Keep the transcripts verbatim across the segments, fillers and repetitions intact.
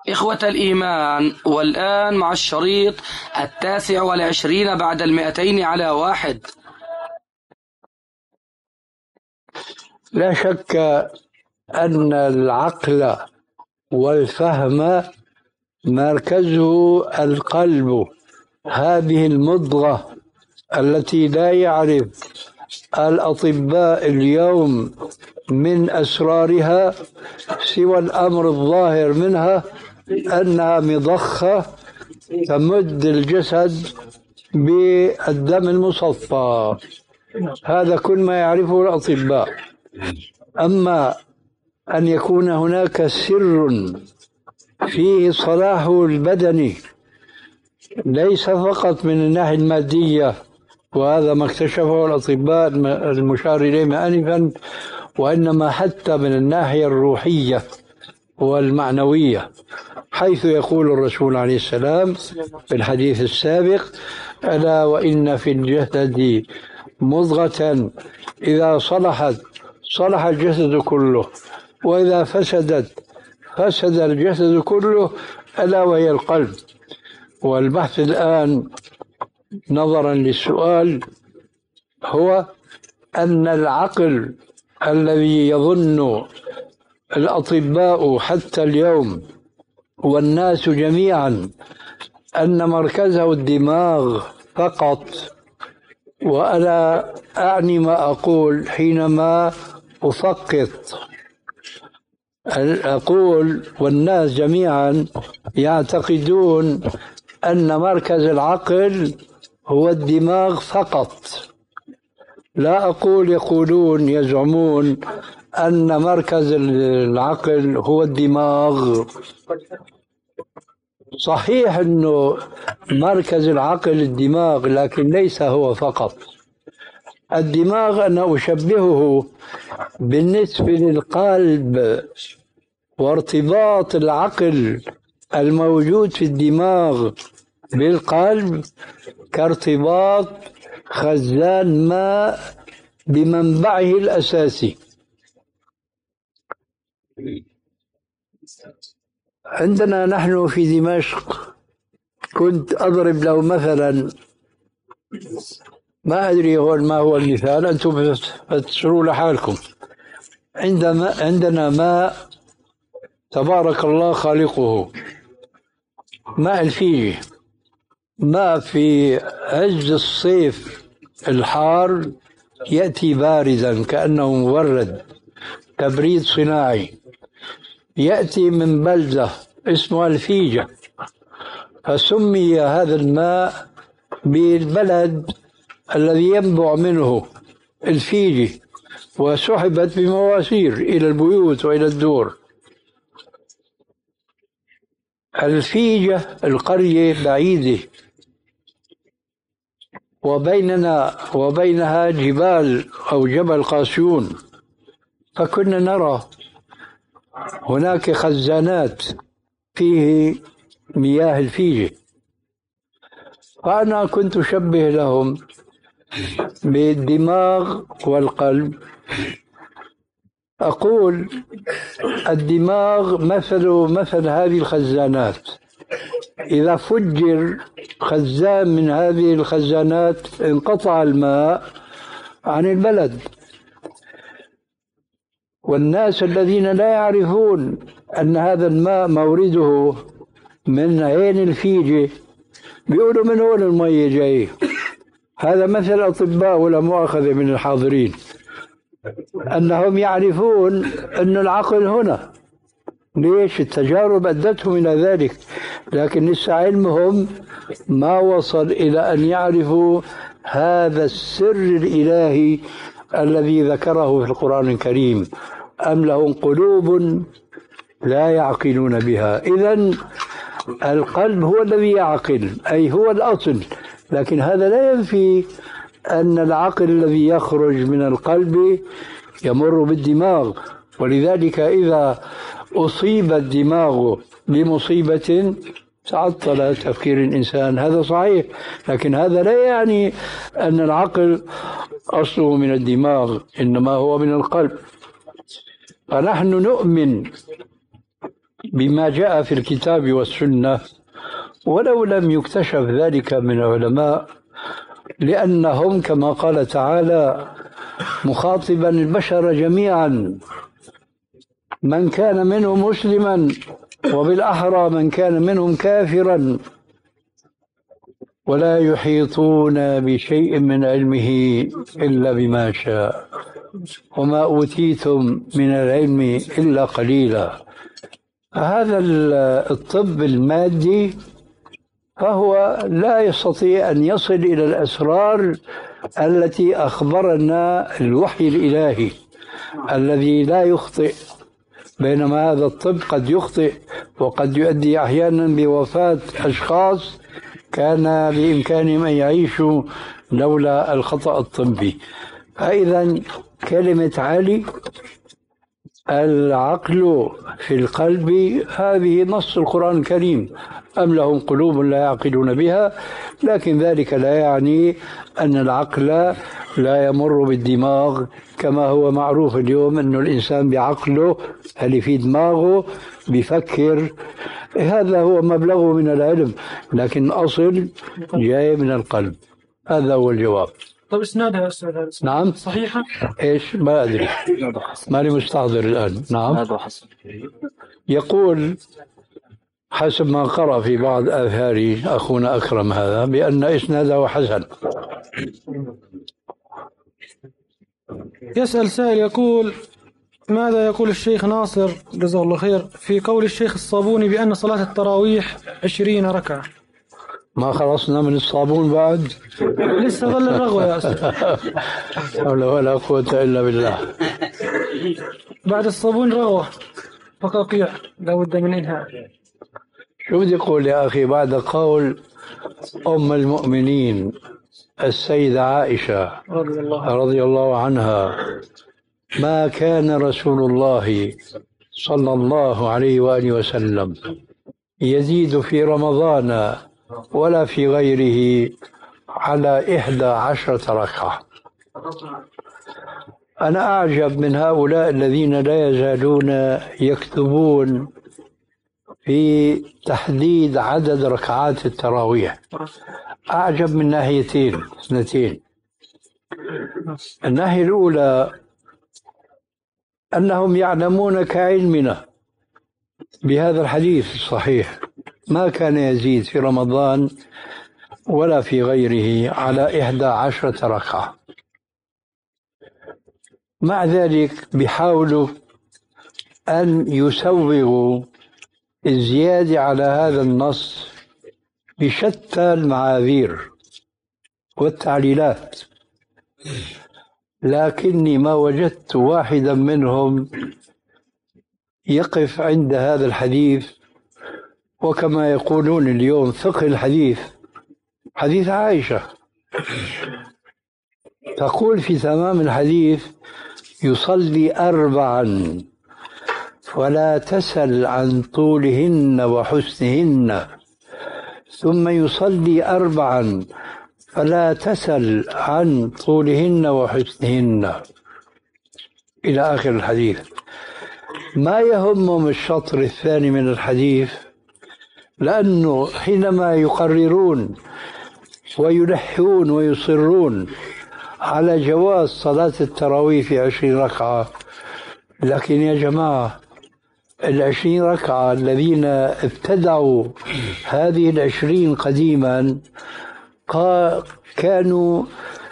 إخوة الإيمان، والآن مع الشريط التاسع والعشرين بعد المئتين على واحد. لا شك أن العقل والفهم مركزه القلب، هذه المضغة التي لا يعرف الأطباء اليوم من أسرارها سوى الأمر الظاهر منها، أنها مضخة تمد الجسد بالدم المصفى. هذا كل ما يعرفه الأطباء. أما أن يكون هناك سر فيه صلاحه البدني ليس فقط من الناحية المادية، وهذا ما اكتشفه الأطباء المشار إليه آنفا، وإنما حتى من الناحية الروحية والمعنوية، حيث يقول الرسول عليه السلام في الحديث السابق: ألا وإن في الجسد مضغة إذا صلحت صلح الجسد كله، وإذا فسدت فسد الجسد كله، ألا وهي القلب. والبحث الآن نظرا للسؤال هو أن العقل الذي يظن الأطباء حتى اليوم والناس جميعا أن مركزه الدماغ فقط، وأنا أعني ما أقول حينما أفقط، أقول والناس جميعا يعتقدون أن مركز العقل هو الدماغ فقط. لا أقول يقولون يزعمون أن مركز العقل هو الدماغ. صحيح أنه مركز العقل الدماغ، لكن ليس هو فقط. الدماغ أنا أشبهه بالنسبة للقلب، وارتباط العقل الموجود في الدماغ بالقلب كارتباط خزان ماء بمنبعه الأساسي. عندنا نحن في دمشق، كنت أضرب له مثلا، ما أدري هون ما هو المثال، أنتم فتسروا لحالكم. عندما عندنا ماء تبارك الله خالقه، ماء الفيجي، ماء في عز الصيف الحار يأتي باردا كأنه مبرد، تبريد صناعي، يأتي من بلدة اسمها الفيجة، فسمي هذا الماء بالبلد الذي ينبع منه الفيجي، وسحبت بمواسير إلى البيوت وإلى الدور. الفيجة القرية بعيدة، وبيننا وبينها جبال أو جبل قاسيون، فكنا نرى هناك خزانات فيه مياه الفيجة. فأنا كنت أشبه لهم بالدماغ والقلب، أقول الدماغ مثل مثل هذه الخزانات، إذا فجر خزان من هذه الخزانات انقطع الماء عن البلد. والناس الذين لا يعرفون أن هذا الماء مورده من عين الفيجة بيقولوا من هون المية جاي. هذا مثل أطباء ولا مؤاخذة من الحاضرين، أنهم يعرفون أن العقل هنا. ليش؟ التجارب أدتهم إلى ذلك، لكن لسه علمهم ما وصل إلى أن يعرفوا هذا السر الإلهي الذي ذكره في القرآن الكريم: أم لهم قلوب لا يعقلون بها. إذن القلب هو الذي يعقل، أي هو الأصل، لكن هذا لا ينفي أن العقل الذي يخرج من القلب يمر بالدماغ. ولذلك إذا أصيب الدماغ بمصيبة تعطل تفكير الإنسان، هذا صحيح، لكن هذا لا يعني أن العقل أصله من الدماغ، إنما هو من القلب. فنحن نؤمن بما جاء في الكتاب والسنة، ولو لم يكتشف ذلك من العلماء، لأنهم كما قال تعالى مخاطبا البشر جميعا، من كان منهم مسلما وبالأحرى من كان منهم كافرا، ولا يحيطون بشيء من علمه إلا بما شاء، وما أوتيتم من العلم إلا قليلا. هذا الطب المادي فهو لا يستطيع أن يصل إلى الأسرار التي أخبرنا الوحي الإلهي الذي لا يخطئ، بينما هذا الطب قد يخطئ وقد يؤدي أحيانا بوفاة أشخاص كان بإمكانهم أن يعيشوا لولا الخطأ الطبي. فإذا كلمة علي العقل في القلب هذه نص القرآن الكريم، أم لهم قلوب لا يعقلون بها، لكن ذلك لا يعني أن العقل لا يمر بالدماغ، كما هو معروف اليوم أن الإنسان بعقله اللي في دماغه بيفكر، هذا هو مبلغه من العلم، لكن أصل جاي من القلب. هذا هو الجواب. طيب اسنادها استاذ؟ نعم صحيحة؟ ايش ما ادري، ماني مستحضر الان. نعم هذا حسن. يقول حسب ما قرأ في بعض آثار أخونا أكرم هذا بأن إسناده حسن. يسأل سائل يقول: ماذا يقول الشيخ ناصر جزاه الله خير في قول الشيخ الصابوني بأن صلاة التراويح عشرين ركعة؟ ما خلصنا من الصابون بعد؟ لسه ظل الرغوة يا أستاذ. حول ولا قوة إلا بالله. بعد الصابون رغوة فقاقيع لا بد من إنهاء. شو بدي أقول يا أخي بعد قول أم المؤمنين السيدة عائشة رضي الله, رضي الله عنها: ما كان رسول الله صلى الله عليه وآله وسلم يزيد في رمضان ولا في غيره على إحدى عشرة ركعة. أنا أعجب من هؤلاء الذين لا يزالون يكتبون في تحديد عدد ركعات التراويح. أعجب من ناحيتين اثنتين. الناحية الأولى أنهم يعلمون كعلمنا بهذا الحديث الصحيح: ما كان يزيد في رمضان ولا في غيره على إحدى عشرة ركعة. مع ذلك بيحاولوا أن يسوغوا الزيادة على هذا النص بشتى المعاذير والتعليلات، لكني ما وجدت واحدا منهم يقف عند هذا الحديث. وكما يقولون اليوم فقه الحديث حديث عائشة، تقول في تمام الحديث: يصلي أربعا ولا تسل عن طولهن وحسنهن، ثم يصلي أربعا فلا تسل عن طولهن وحسنهن، إلى آخر الحديث. ما يهمهم الشطر الثاني من الحديث، لأنه حينما يقررون ويلحون ويصرون على جواز صلاة التراويح في عشرين ركعة، لكن يا جماعة العشرين ركعة الذين ابتدعوا هذه العشرين قديما كانوا،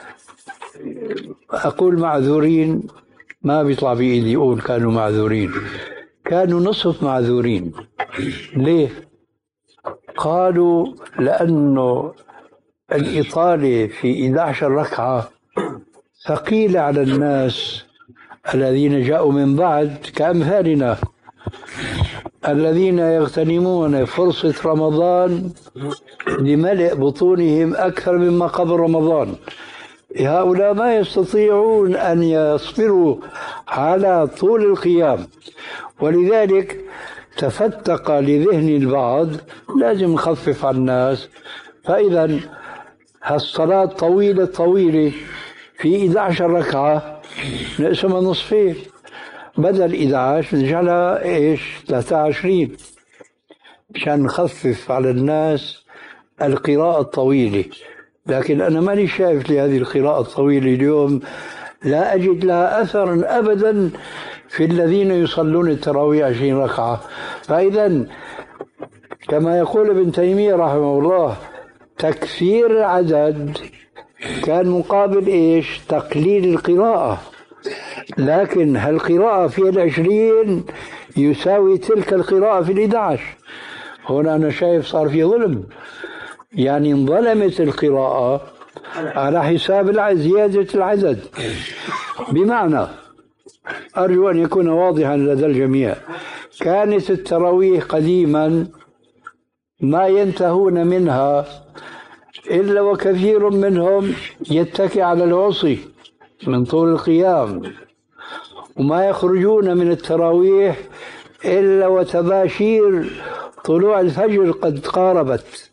أقول معذورين، ما بيطلع بإيدي يقول كانوا معذورين، كانوا نصف معذورين. ليه؟ قالوا لأنه الإطالة في إحدى عشرة ركعة ثقيلة على الناس الذين جاءوا من بعد كأمثالنا، الذين يغتنمون فرصة رمضان لملء بطونهم أكثر مما قبل رمضان. هؤلاء ما يستطيعون أن يصبروا على طول القيام، ولذلك تفتق لذهن البعض لازم نخفف على الناس. فإذا هالصلاة طويلة طويلة في إحدى عشرة ركعة نقسمها نصفين، بدل إحدى عشر نجعلها إيش ثلاثة وعشرين مشان نخفف على الناس القراءة الطويلة. لكن أنا ماني شايف لهذه القراءة الطويلة اليوم، لا أجد لها أثرا أبدا في الذين يصلون التراويح عشرين ركعة. فإذا كما يقول ابن تيمية رحمه الله تكثير العدد كان مقابل إيش تقليل القراءة، لكن هالقراءة في العشرين يساوي تلك القراءة في الإحدى عشر. هنا أنا شايف صار في ظلم، يعني انظلمت القراءة على حساب زيادة العدد. بمعنى أرجو أن يكون واضحا لدى الجميع، كانت التراويح قديما ما ينتهون منها إلا وكثير منهم يتكئ على العصي من طول القيام، وما يخرجون من التراويح إلا وتباشير طلوع الفجر قد قاربت،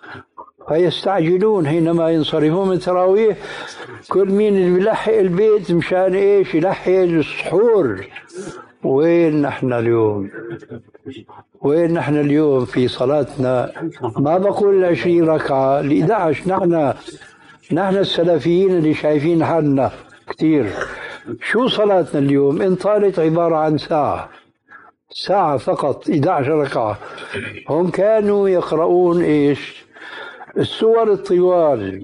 فيستعجلون حينما ينصرفون من التراويح. كل مين اللي بيلحق البيت مشان إيش يلحق السحور. وين نحن اليوم؟ وين نحن اليوم في صلاتنا؟ ما بقول العشرين ركعة الإحدى عشر. نحن نحن السلفيين اللي شايفين حالنا كتير. شو صلاتنا اليوم؟ إن طالت عبارة عن ساعة ساعة فقط، إحدى عشر ركعة. هم كانوا يقرؤون إيش؟ السور الطوال،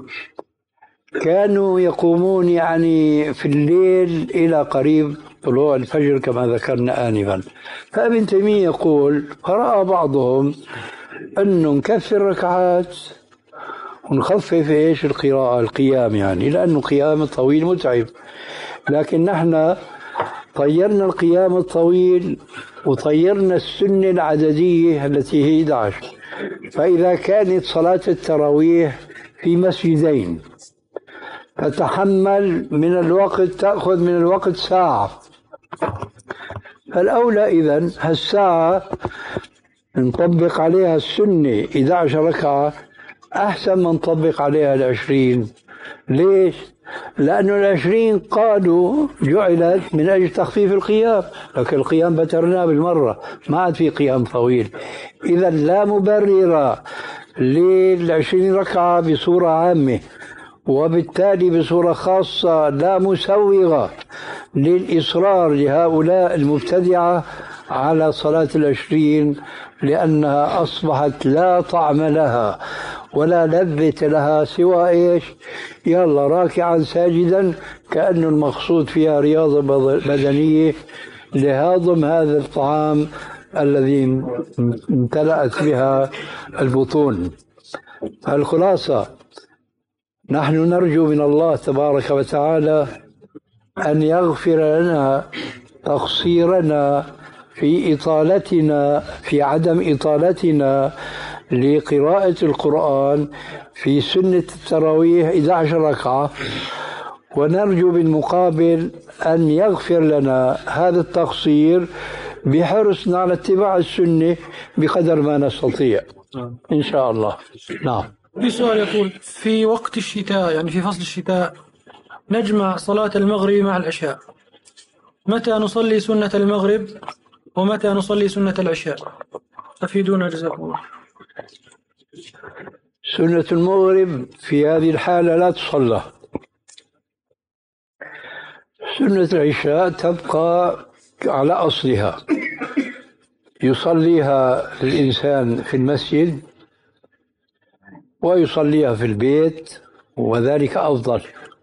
كانوا يقومون يعني في الليل إلى قريب طلوع الفجر كما ذكرنا آنفا. فابن تيمية يقول فرأى بعضهم أنه نكثر ركعات ونخفف إيش القراءة القيام، يعني لأنه قيام طويل متعب. لكن نحن طيرنا القيام الطويل وطيرنا السنة العددية التي هي إحدى عشر. فإذا كانت صلاة التراويح في مسجدين فتحمل من الوقت، تأخذ من الوقت ساعة، فالأولى إذن هالساعة نطبق عليها السنة إحدى عشر ركعة أحسن من نطبق عليها العشرين. ليش؟ لأنه العشرين قالوا جعلت من أجل تخفيف القيام، لكن القيام بترناه بالمرة، ما عاد في قيام طويل. إذا لا مبرر للعشرين ركعة بصورة عامة، وبالتالي بصورة خاصة لا مسوغة للإصرار لهؤلاء المبتدعة على صلاة العشرين، لأنها أصبحت لا طعم لها ولا لذة لها سوى إيش؟ يلا راكعا ساجدا، كأنه المقصود فيها رياضة بدنية لهضم هذا الطعام الذي امتلأت بها البطون. الخلاصة نحن نرجو من الله تبارك وتعالى أن يغفر لنا تقصيرنا في إطالتنا في عدم إطالتنا لقراءة القرآن في سنة التراويح إحدى عشر ركعة، ونرجو بالمقابل أن يغفر لنا هذا التقصير بحرصنا على اتباع السنة بقدر ما نستطيع إن شاء الله. نعم. في سؤال يقول في وقت الشتاء، يعني في فصل الشتاء، نجمع صلاة المغرب مع العشاء، متى نصلي سنة المغرب ومتى نصلي سنة العشاء؟ أفيدونا جزاكم الله. سنة المغرب في هذه الحالة لا تصلى. سنة العشاء تبقى على أصلها، يصليها الإنسان في المسجد ويصليها في البيت، وذلك أفضل.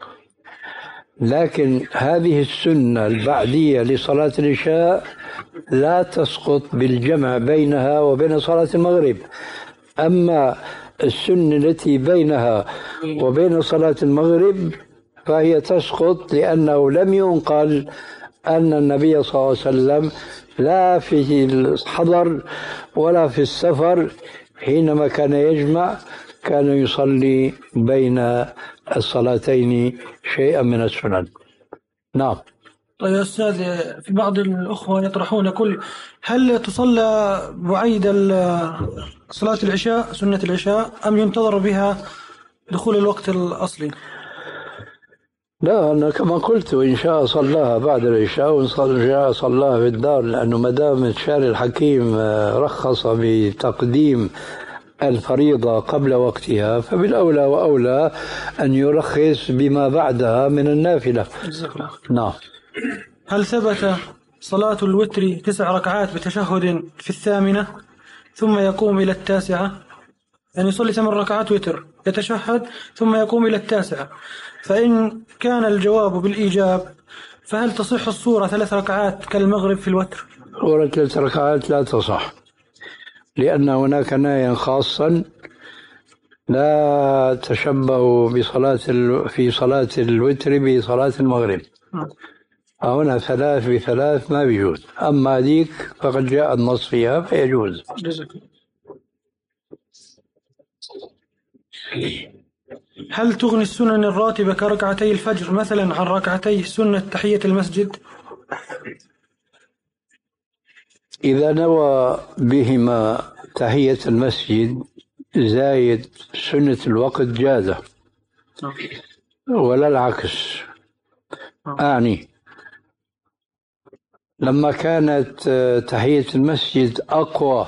لكن هذه السنة البعدية لصلاة العشاء لا تسقط بالجمع بينها وبين صلاة المغرب. أما السنة التي بينها وبين صلاة المغرب فهي تسقط، لأنه لم ينقل أن النبي صلى الله عليه وسلم لا في الحضر ولا في السفر حينما كان يجمع كان يصلي بين الصلاتين شيئا من السنن. نعم. طيب يا أستاذ، في بعض الأخوة يطرحون كل هل تصلى بعيد صلاة العشاء سنة العشاء أم ينتظر بها دخول الوقت الأصلي؟ لا أنا كما قلت إن شاء صلاها بعد العشاء وإن شاء صلاها في الدار، لأنه ما دام الشارع الحكيم رخص بتقديم الفريضة قبل وقتها فبالأولى وأولى أن يرخص بما بعدها من النافلة. نعم. هل ثبت صلاة الوتر تسع ركعات بتشهد في الثامنة ثم يقوم إلى التاسعة؟ يعني يصلي ثمان ركعات وتر يتشهد ثم يقوم إلى التاسعة، فإن كان الجواب بالإيجاب فهل تصح الصورة ثلاث ركعات كالمغرب في الوتر؟ صورة ثلاث ركعات لا تصح، لأن هناك نهيا خاصا لا تشبهوا بصلاة ال... في صلاة الوتر بصلاة المغرب. هنا ثلاث بثلاث ما بيجوز، أما هذيك فقد جاء النص فيها فيجوز. هل تغني السنن الراتبة كركعتي الفجر مثلا عن ركعتي سنة تحية المسجد؟ إذا نوى بهما تحية المسجد زايد سنة الوقت جازة، ولا العكس. أعني لما كانت تحية المسجد أقوى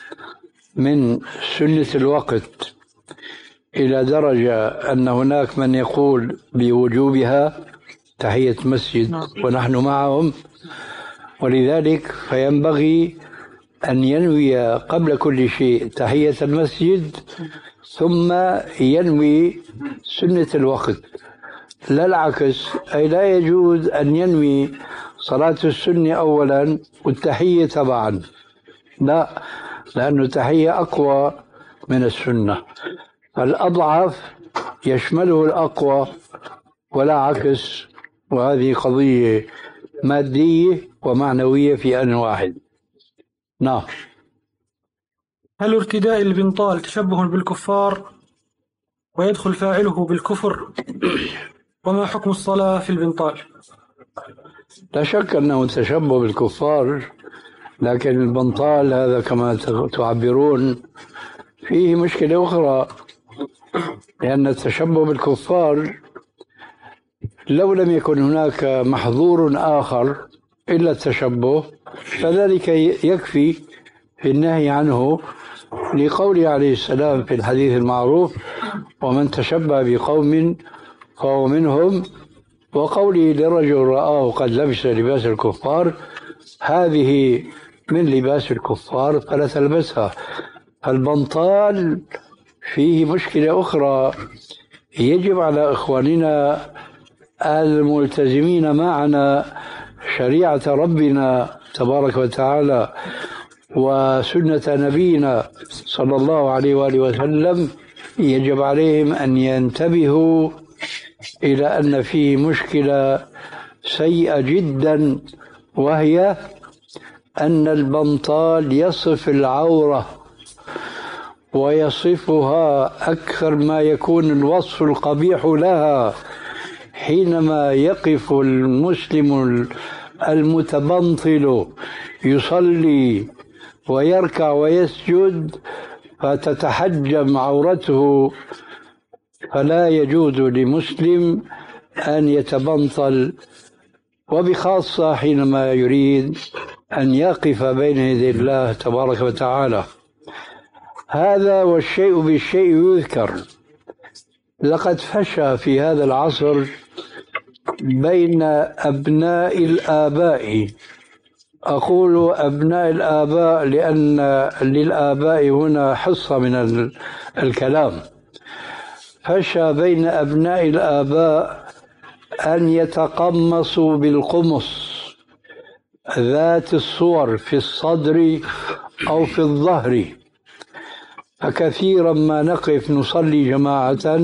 من سنة الوقت إلى درجة أن هناك من يقول بوجوبها تحية مسجد ونحن معهم، ولذلك فينبغي أن ينوي قبل كل شيء تحية المسجد ثم ينوي سنة الوقت، لا العكس. أي لا يجوز أن ينوي صلاة السنة أولا والتحية تبعا، لا، لأن التحية أقوى من السنة، الأضعف يشمله الأقوى ولا عكس، وهذه قضية مادية ومعنوية في آن واحد. نعم. هل ارتداء البنطال تشبه بالكفار ويدخل فاعله بالكفر؟ وما حكم الصلاة في البنطال؟ لا شك أنه تشبه بالكفار، لكن البنطال هذا كما تعبرون فيه مشكلة أخرى، لأن التشبه بالكفار لو لم يكن هناك محظور آخر إلا التشبه فذلك يكفي في النهي عنه، لقوله عليه السلام في الحديث المعروف: ومن تشبه بقوم فهو منهم، وقوله لرجل رآه قد لبس لباس الكفار: هذه من لباس الكفار فلا تلبسها. البنطال فيه مشكلة أخرى، يجب على إخواننا الملتزمين معنا شريعة ربنا تبارك وتعالى وسنة نبينا صلى الله عليه وآله وسلم، يجب عليهم أن ينتبهوا إلى أن فيه مشكلة سيئة جدا، وهي أن البنطال يصف العورة ويصفها أكثر ما يكون الوصف القبيح لها. حينما يقف المسلم المتبنطل يصلي ويركع ويسجد فتتحجم عورته، فلا يجوز لمسلم أن يتبنطل، وبخاصة حينما يريد أن يقف بين يدي الله تبارك وتعالى. هذا والشيء بالشيء يذكر. لقد فشى في هذا العصر بين أبناء الآباء، أقول أبناء الآباء لأن للآباء هنا حصة من الكلام، فشى بين أبناء الآباء أن يتقمصوا بالقمص ذات الصور في الصدر أو في الظهر، فكثيرا ما نقف نصلي جماعة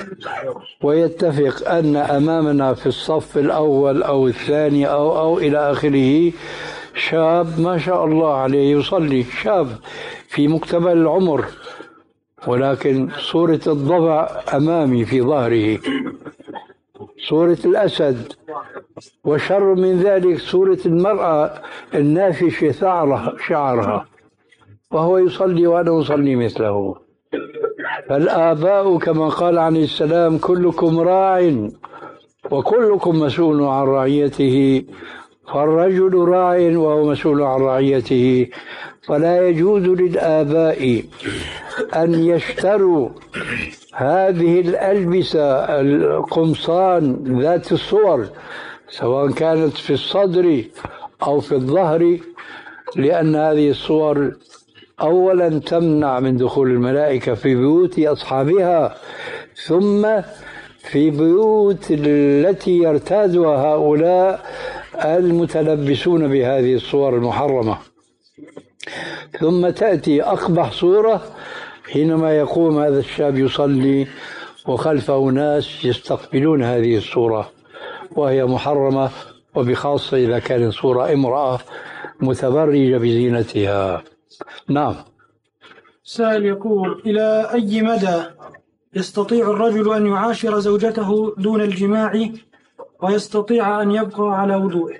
ويتفق أن أمامنا في الصف الأول أو الثاني أو أو إلى آخره شاب ما شاء الله عليه يصلي، شاب في مقتبل العمر، ولكن صورة الضبع أمامي في ظهره، صورة الأسد، وشر من ذلك صورة المرأة النافشة شعرها, شعرها وهو يصلي وأنا أصلي مثله. فالآباء كما قال عليه السلام: كلكم راع وكلكم مسؤول عن رعيته، فالرجل راع وهو مسؤول عن رعيته. فلا يجوز للآباء أن يشتروا هذه الألبسة القمصان ذات الصور سواء كانت في الصدر أو في الظهر، لأن هذه الصور أولا تمنع من دخول الملائكة في بيوت أصحابها، ثم في بيوت التي يرتادها هؤلاء المتلبسون بهذه الصور المحرمة. ثم تأتي أقبح صورة حينما يقوم هذا الشاب يصلي وخلفه ناس يستقبلون هذه الصورة وهي محرمة، وبخاصة إذا كانت صورة امرأة متبرجة بزينتها. نعم. سائل يقول: إلى أي مدى يستطيع الرجل أن يعاشر زوجته دون الجماع ويستطيع أن يبقى على وضوءه؟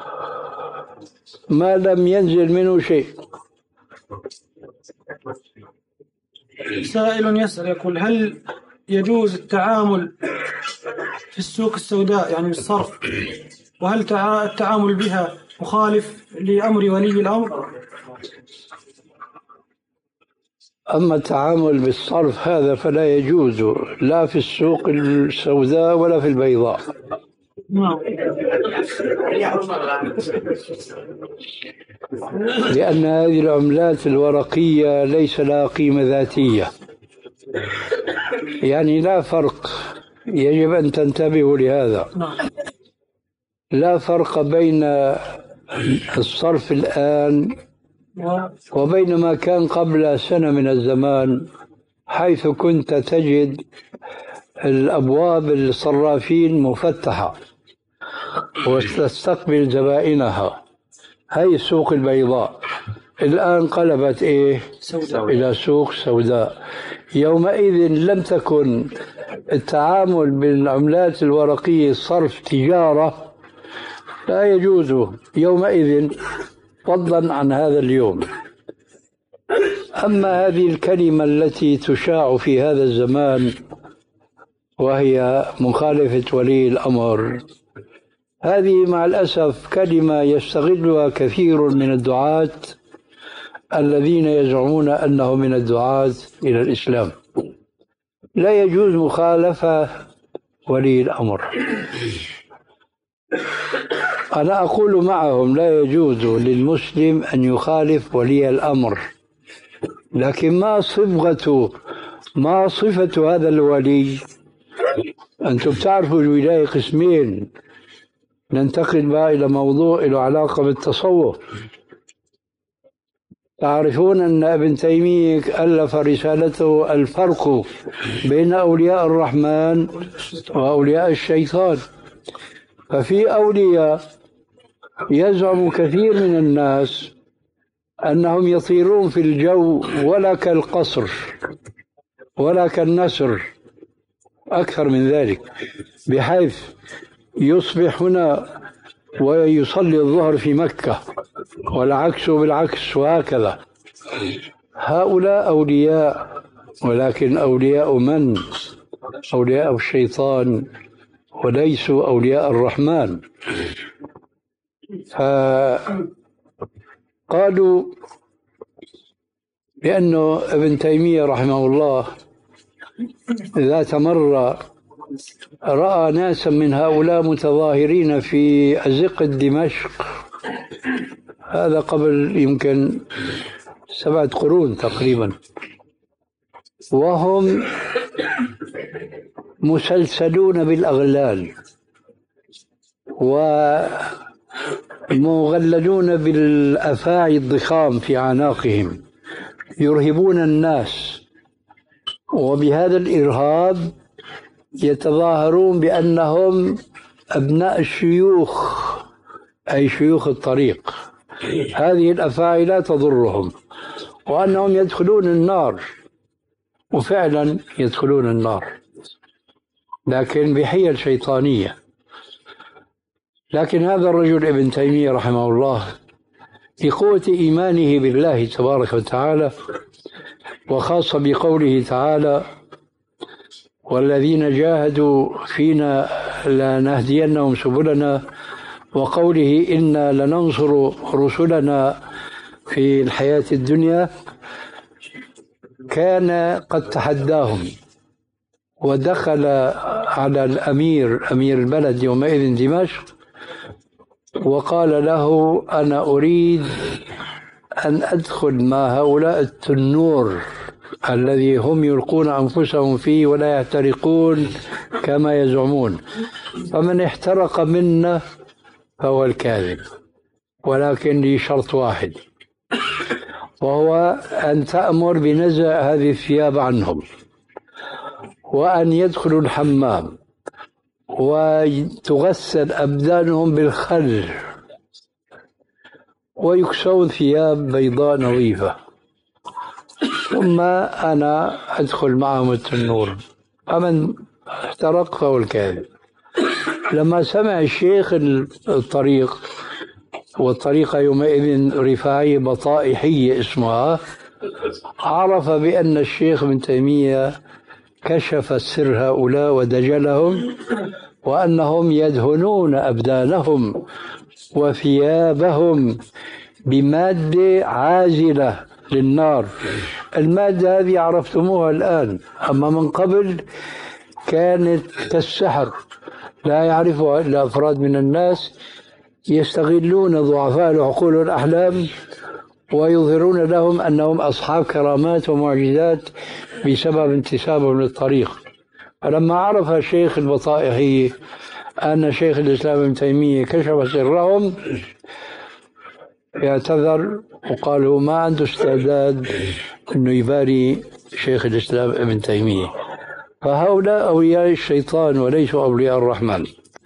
ما لم ينزل منه شيء. سائل يسأل يقول: هل يجوز التعامل في السوق السوداء يعني بالصرف، وهل التعامل بها مخالف لأمر ولي الأمر؟ أما التعامل بالصرف هذا فلا يجوز لا في السوق السوداء ولا في البيضاء. لأن هذه العملات الورقية ليس لها قيمة ذاتية، يعني لا فرق، يجب أن تنتبهوا لهذا. لا فرق بين الصرف الآن وبين ما كان قبل سنة من الزمان، حيث كنت تجد الأبواب الصرافين مفتحة وتستقبل زبائنها. هاي السوق البيضاء الآن قلبت إيه؟ سوداء. إلى سوق سوداء. يومئذ لم تكن التعامل بالعملات الورقية صرف تجارة، لا يجوز يومئذ فضلا عن هذا اليوم. أما هذه الكلمة التي تشاع في هذا الزمان وهي مخالفة ولي الأمر، هذه مع الأسف كلمة يستغلها كثير من الدعاة الذين يزعمون أنهم من الدعاة إلى الإسلام. لا يجوز مخالفة ولي الأمر. أنا أقول معهم لا يجوز للمسلم أن يخالف ولي الأمر، لكن ما صفغة ما صفة هذا الولي؟ أنتم تعرفوا الولاية قسمين، ننتقل بقى إلى موضوع له علاقة بالتصوف. تعرفون أن ابن تيمية ألف رسالته الفرق بين أولياء الرحمن وأولياء الشيطان. ففي أولياء يزعم كثير من الناس أنهم يطيرون في الجو ولا كالقصر ولا كالنسر، أكثر من ذلك، بحيث يصبح هنا ويصلي الظهر في مكة والعكس بالعكس وهكذا. هؤلاء أولياء، ولكن أولياء من؟ أولياء الشيطان وليسوا أولياء الرحمن. فقالوا بأنه ابن تيمية رحمه الله ذات مرة رأى ناسا من هؤلاء متظاهرين في أزقة دمشق، هذا قبل يمكن سبعة قرون تقريبا، وهم مسلسلون بالأغلال ومغللون بالأفاعي الضخام في أعناقهم، يرهبون الناس، وبهذا الإرهاب يتظاهرون بأنهم أبناء الشيوخ، أي شيوخ الطريق. هذه الأفاعي لا تضرهم، وأنهم يدخلون النار، وفعلا يدخلون النار، لكن بحيل شيطانية. لكن هذا الرجل ابن تيمية رحمه الله لقوة إيمانه بالله تبارك وتعالى، وخاصة بقوله تعالى: والذين جاهدوا فينا لنهدينهم سبلنا، وقوله إنا لننصر رسلنا في الحياة الدنيا، كان قد تحداهم ودخل على الأمير أمير البلد يومئذ دمشق وقال له أنا أريد أن أدخل مع هؤلاء التنور الذي هم يلقون أنفسهم فيه ولا يحترقون كما يزعمون، فمن احترق منا فهو الكاذب، ولكن لي شرط واحد، وهو أن تأمر بنزع هذه الثياب عنهم، وأن يدخلوا الحمام وتغسل أبدانهم بالخل ويكسون ثياب بيضاء نظيفة، ثم أنا أدخل معهم التنور، فمن احترق فهو الكاذب. لما سمع الشيخ الطريق، والطريقة يومئذ رفاعية بطائحية اسمها، عرف بأن الشيخ ابن تيمية كشف سر هؤلاء ودجلهم، وأنهم يدهنون أبدانهم وثيابهم بمادة عازلة للنار. المادة هذه عرفتموها الآن، أما من قبل كانت كالسحر لا يعرفها إلا أفراد من الناس يستغلون ضعفاء العقول والأحلام ويظهرون لهم أنهم أصحاب كرامات ومعجزات بسبب انتسابهم للطريق. فلما عرف الشيخ البطائحي أن شيخ الإسلام ابن تيمية كشف سرهم اعتذر وقال له ما عنده استعداد أنه يباري شيخ الإسلام ابن تيمية. فهؤلاء أولياء الشيطان وليسوا أولياء الرحمن.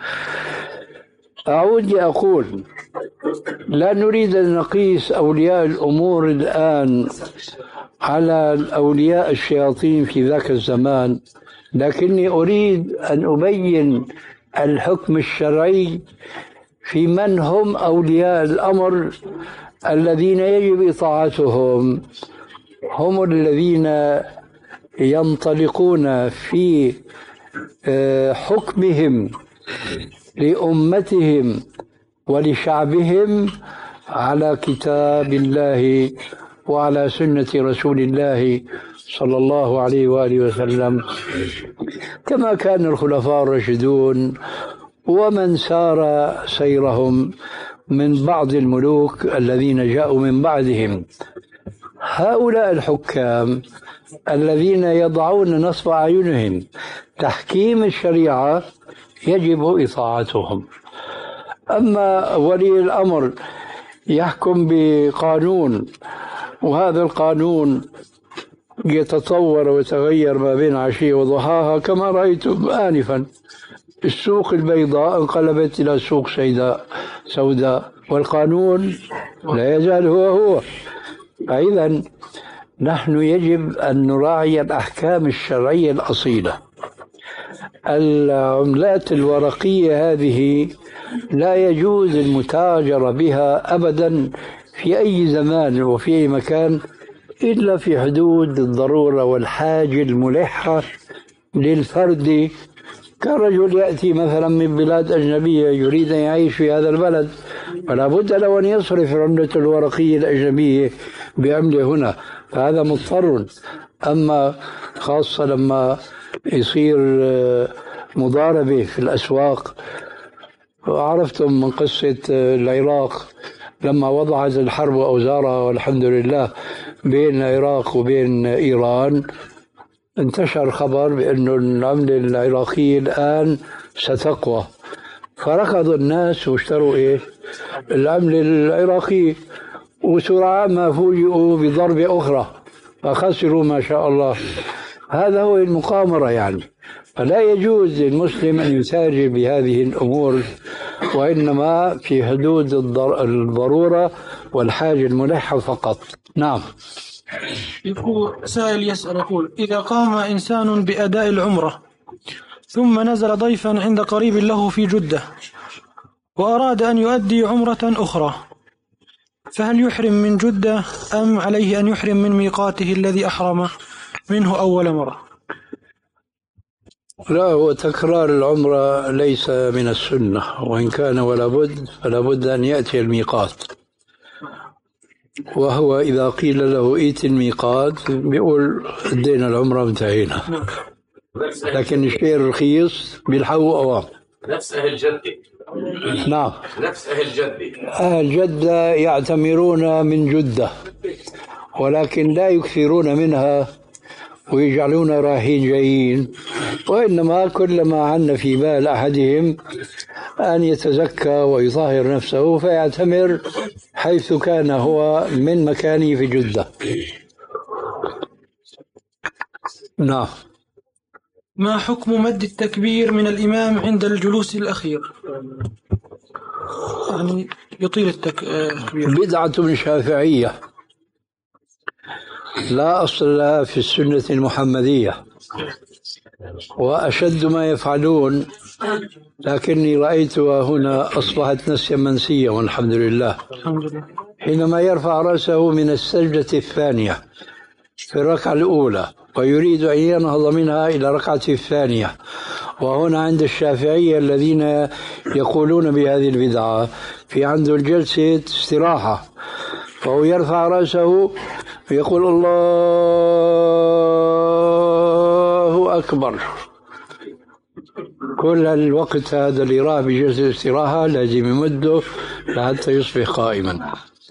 أعود لأقول لا نريد أن نقيس أولياء الأمور الآن على أولياء الشياطين في ذاك الزمان، لكني أريد أن أبين الحكم الشرعي في من هم أولياء الأمر الذين يجب إطاعتهم. هم الذين ينطلقون في حكمهم لأمتهم ولشعبهم على كتاب الله وعلى سنة رسول الله صلى الله عليه وآله وسلم، كما كان الخلفاء الراشدون ومن سار سيرهم من بعض الملوك الذين جاءوا من بعدهم. هؤلاء الحكام الذين يضعون نصب أعينهم تحكيم الشريعة يجب إطاعتهم. أما ولي الأمر يحكم بقانون، وهذا القانون يتطور ويتغير ما بين عشية وضحاها، كما رأيتم آنفا السوق البيضاء انقلبت إلى سوق سوداء سوداء والقانون لا يزال هو هو. فإذا نحن يجب أن نراعي الأحكام الشرعية الأصيلة. العملات الورقية هذه لا يجوز المتاجرة بها أبدا في أي زمان وفي أي مكان إلا في حدود الضرورة والحاجة الملحة للفرد، كرجل يأتي مثلا من بلاد أجنبية يريد أن يعيش في هذا البلد، فلا بد له أن يصرف عملة الورقية الأجنبية بعملة هنا، فهذا مضطر. أما خاصة لما يصير مضاربة في الأسواق، وعرفتم من قصة العراق لما وضعت الحرب أوزارها والحمد لله بين العراق وبين إيران، انتشر خبر بأن العملة العراقية الآن ستقوى، فركض الناس واشتروا إيه العملة العراقية، وسرعان ما فوجئوا بضربة أخرى فخسروا ما شاء الله. هذا هو المقامرة يعني. فلا يجوز للمسلم أن يتاجر بهذه الأمور، وإنما في حدود الضرورة والحاجة الملحة فقط. نعم. يقول سائل يسأل يقول إذا قام إنسان بأداء العمرة ثم نزل ضيفا عند قريب له في جدة وأراد أن يؤدي عمرة أخرى، فهل يحرم من جدة أم عليه أن يحرم من ميقاته الذي أحرم منه أول مرة؟ لا، هو تكرار العمرة ليس من السنة، وإن كان ولا بد فلا بد أن يأتي الميقات، وهو إذا قيل له إيت الميقات بيقول ادينا العمرة انتهينا. لكن الشيء الرخيص بيلحقوا أوام. نفس أهل جدة. نعم، نفس أهل جدة. أهل جدة يعتمرون من جدة، ولكن لا يكثرون منها ويجعلون رايحين جايين، وإنما كلما عن في بال أحدهم أن يتزكى ويطهر نفسه فيعتمر حيث كان هو من مكانه في جدة. نعم. ما حكم مد التكبير من الإمام عند الجلوس الأخير؟ يعني يطيل التكبير. بدعة شافعية لا أصل لها في السنة المحمدية، وأشد ما يفعلون، لكني رأيتها هنا أصبحت نسيا منسيا والحمد لله. حينما يرفع رأسه من السجدة الثانية في الركعة الأولى ويريد أن ينهض منها إلى الركعة الثانية، وهنا عند الشافعية الذين يقولون بهذه البدعة في عنده الجلسة استراحة، فهو يرفع رأسه ويقول الله أكبر. كل الوقت هذا اللي راه بجلسة الاستراحة لازم يمده لحتى يصبح قائما.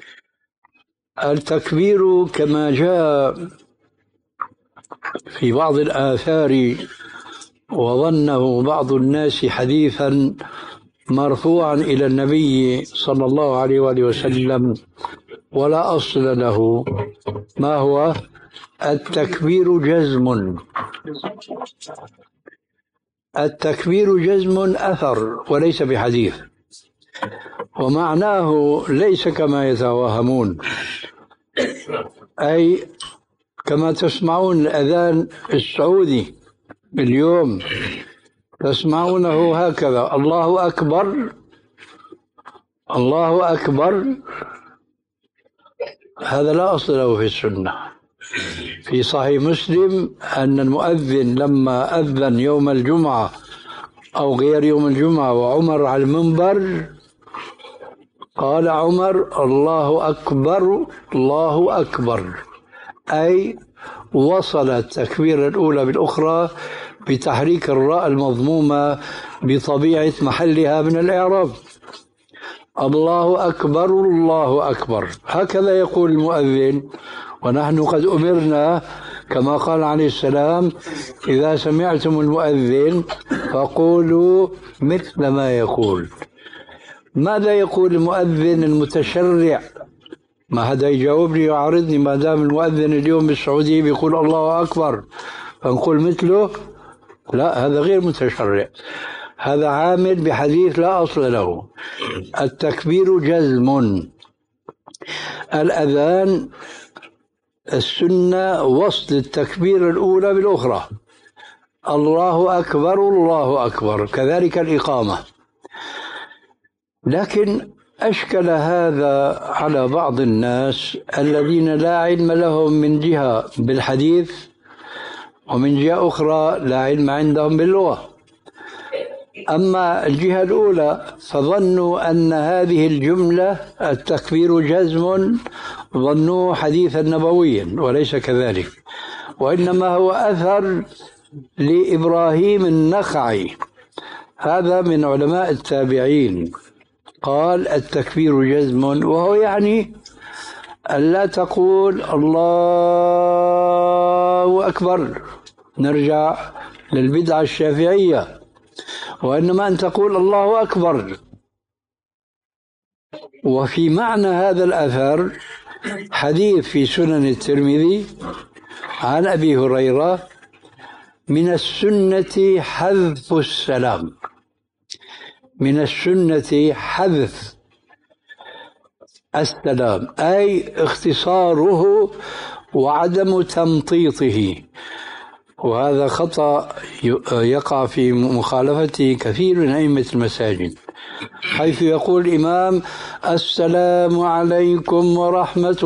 التكبير كما جاء في بعض الآثار وظنه بعض الناس حديثا مرفوعا إلى النبي صلى الله عليه وآله وسلم ولا أصل له. ما هو؟ التكبير جزم. التكبير جزم أثر وليس بحديث، ومعناه ليس كما يتوهمون، أي كما تسمعون الأذان السعودي اليوم تسمعونه هكذا: الله أكبر الله أكبر. هذا لا أصل له في السنة. في صحيح مسلم أن المؤذن لما أذن يوم الجمعة أو غير يوم الجمعة وعمر على المنبر قال عمر: الله أكبر الله أكبر، أي وصل التكبير الأولى بالأخرى بتحريك الراء المضمومة بطبيعة محلها من الإعراب. الله أكبر الله أكبر، هكذا يقول المؤذن. ونحن قد أمرنا كما قال عليه السلام: إذا سمعتم المؤذن فقولوا مثل ما يقول. ماذا يقول المؤذن المتشرع؟ ما هذا يجاوبني ويعارضني. ما دام المؤذن اليوم بالسعودية بيقول الله أكبر فنقول مثله؟ لا، هذا غير متشرع، هذا عامل بحديث لا أصل له. التكبير جزم. الأذان السنة وصل التكبير الأولى بالأخرى: الله أكبر الله أكبر. كذلك الإقامة. لكن أشكل هذا على بعض الناس الذين لا علم لهم من جهة بالحديث ومن جهة أخرى لا علم عندهم باللغة. أما الجهة الأولى فظنوا أن هذه الجملة التكبير جزم، ظنوه حديثا نبويا، وليس كذلك، وإنما هو أثر لإبراهيم النخعي، هذا من علماء التابعين، قال التكبير جزم، وهو يعني ألا تقول الله أكبر، نرجع للبدعة الشافعية، وإنما أن تقول الله أكبر. وفي معنى هذا الأثر حديث في سنن الترمذي عن أبي هريرة: من السنة حذف السلام. من السنة حذف السلام، أي اختصاره وعدم تمطيطه. وهذا خطأ يقع في مخالفته كثير من أئمة المساجد، حيث يقول الإمام: السلام عليكم ورحمة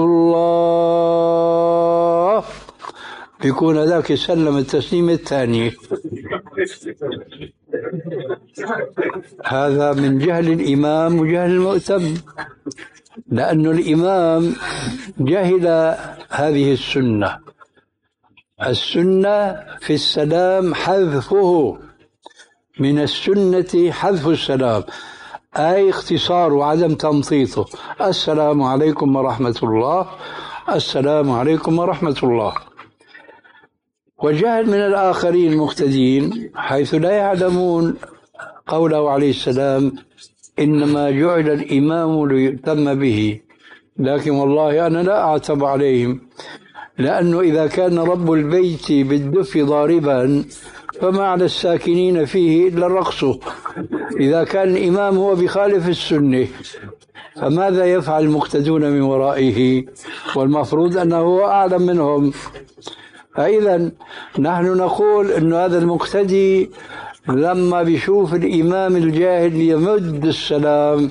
الله، بيكون ذاك سلم التسليم الثاني. هذا من جهل الإمام وجهل المؤتم، لأن الإمام جهل هذه السنة. السنة في السلام حذفه، من السنة حذف السلام، أي اختصار وعدم تمطيطه. السلام عليكم ورحمة الله، السلام عليكم ورحمة الله. وجهل من الآخرين المقتدين حيث لا يعلمون قوله عليه السلام: إنما جعل الإمام ليؤتم به، لكن والله أنا لا أعتب عليهم، لأنه إذا كان رب البيت بالدف ضاربا فما على الساكنين فيه إلا الرقص. إذا كان الإمام هو بخالف السنة فماذا يفعل المقتدون من ورائه؟ والمفروض أنه هو أعلم منهم. فإذا نحن نقول أن هذا المقتدي لما بيشوف الإمام الجاهل يمد السلام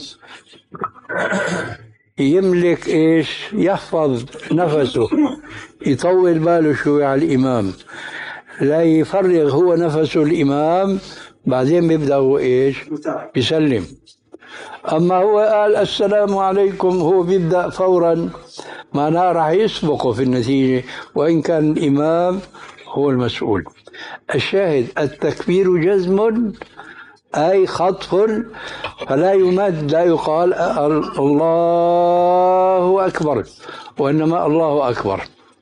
يملك إيش؟ يحفظ نفسه، يطول باله شوي على الإمام، لا يفرغ هو نفسه الإمام، بعدين بيبدأ هو إيش؟ يسلم. أما هو قال السلام عليكم، هو بيبدأ فورا، معناه راح يسبقه في النتيجة، وإن كان الإمام هو المسؤول. الشاهد: التكبير جزم أي خطف، فلا يمد، لا يقال الله أكبر، وإنما الله أكبر.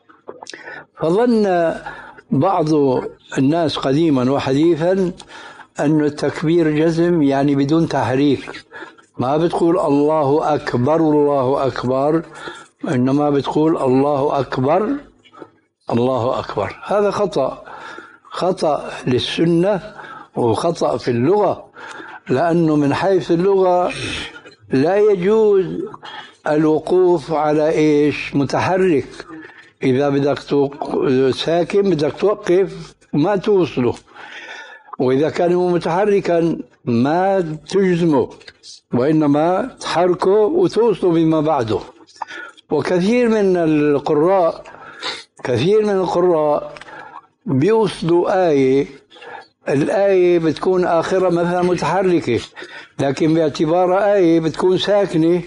فظن بعض الناس قديما وحديثا أن التكبير جزم يعني بدون تحريك، ما بتقول الله أكبر الله أكبر، إنما بتقول الله أكبر الله أكبر. هذا خطأ، خطأ للسنة وخطأ في اللغة، لأنه من حيث اللغة لا يجوز الوقوف على إيش؟ متحرك. إذا بدك ساكن بدك توقف ما توصله، وإذا كان هو متحركا ما تجزمه، وإنما تحركه وتوصله بما بعده. وكثير من القراء كثير من القراء بيوصلوا آية، الآية بتكون آخرة مثلا متحركة، لكن باعتبار آية بتكون ساكنة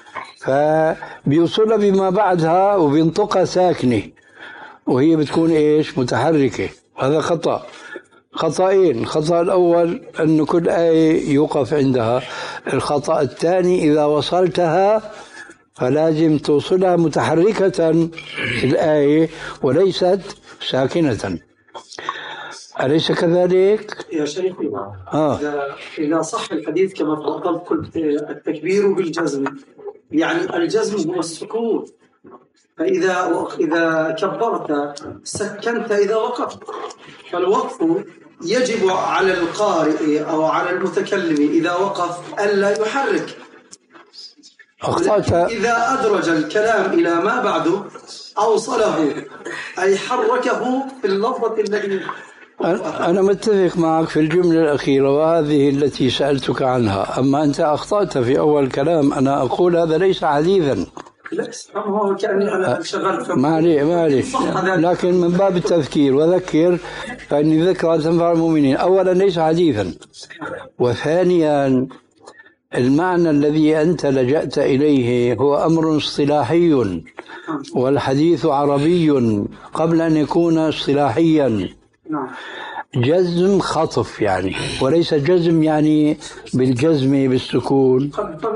فبيوصلها بما بعدها وبينطقها ساكنة، وهي بتكون إيش؟ متحركة. هذا خطأ، خطأين. الخطأ الأول أن كل آية يوقف عندها. الخطأ الثاني إذا وصلتها فلازم توصلها متحركة الآية وليست ساكنة. أليس كذلك؟ يا شيخي، آه. إذا إذا صح الحديث كما تفضلت قلت التكبير بالجزم، يعني الجزم هو السكون، فإذا إذا كبرت سكنت إذا وقفت، فالوقف يجب على القارئ أو على المتكلم إذا وقف ألا يحرك. أخطأت. إذا أدرج الكلام إلى ما بعده أوصله، أي حركه في اللفظة التي. أنا متفق معك في الجملة الأخيرة وهذه التي سألتك عنها، أما أنت أخطأت في أول كلام. أنا أقول هذا ليس حديثا. هو كأني أنا شغلت. ما عليه ما عليه، لكن من باب التذكير وذكر فإن ذكرى تنفع المؤمنين. أولا ليس حديثا، وثانيا المعنى الذي أنت لجأت إليه هو أمر اصطلاحي، والحديث عربي قبل أن يكون اصطلاحيا. جزم خطف يعني، وليس جزم يعني بالجزم بالسكون.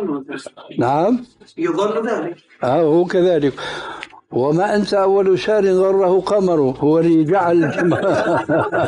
نعم يظن ذلك. آه هو كذلك. وما أنت أول شهر غره قمره، هو اللي جعل الجماعة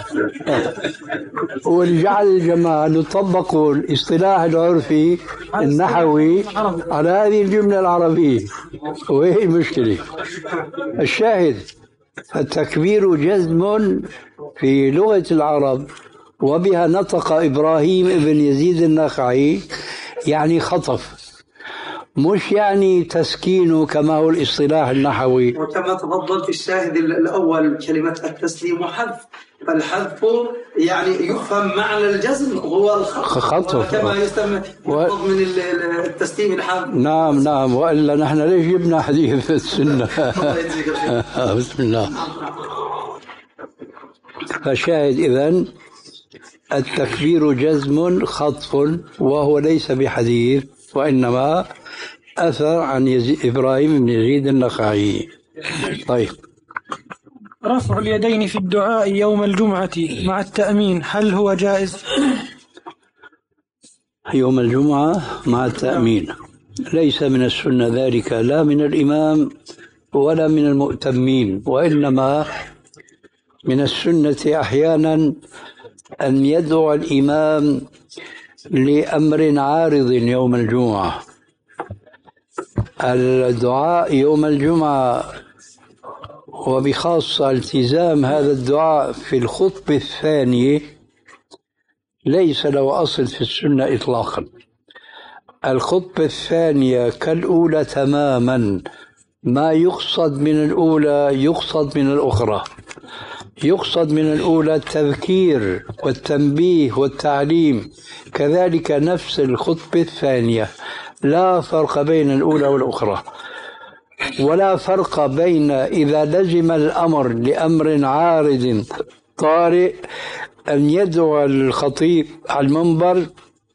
هو اللي جعل الجماعة نطبقوا الاصطلاح العرفي النحوي على هذه الجملة العربية، وهي المشكلة. الشاهد: التكبير جزم في لغة العرب، وبها نطق إبراهيم ابن يزيد النخعي، يعني خطف، مش يعني تسكين كما هو الاصطلاح النحوي. وكما تفضلت الشاهد الأول كلمة التسليم وحذف، فالحذف يعني يفهم معنى الجزم هو الخطف كما يسمى و... من التسليم الحذف. نعم نعم، وإلا نحن ليش جبنا حديث السنة؟ بسم الله. فالشاهد إذن التكبير جزم خطف، وهو ليس بحديث وإنما أثر عن يزيد إبراهيم بن يزيد النخعي. طيب، رفع اليدين في الدعاء يوم الجمعة مع التأمين هل هو جائز؟ يوم الجمعة مع التأمين ليس من السنة ذلك، لا من الإمام ولا من المؤتمين، وإنما من السنة أحيانا أن يدعو الإمام لأمر عارض يوم الجمعة. الدعاء يوم الجمعة وبخاصة التزام هذا الدعاء في الخطبة الثانية ليس له أصل في السنة إطلاقا. الخطبة الثانية كالأولى تماما، ما يقصد من الأولى يقصد من الأخرى. يقصد من الأولى التذكير والتنبيه والتعليم، كذلك نفس الخطبة الثانية، لا فرق بين الأولى والأخرى، ولا فرق بين إذا لزم الأمر لأمر عارض طارئ أن يدعو الخطيب على المنبر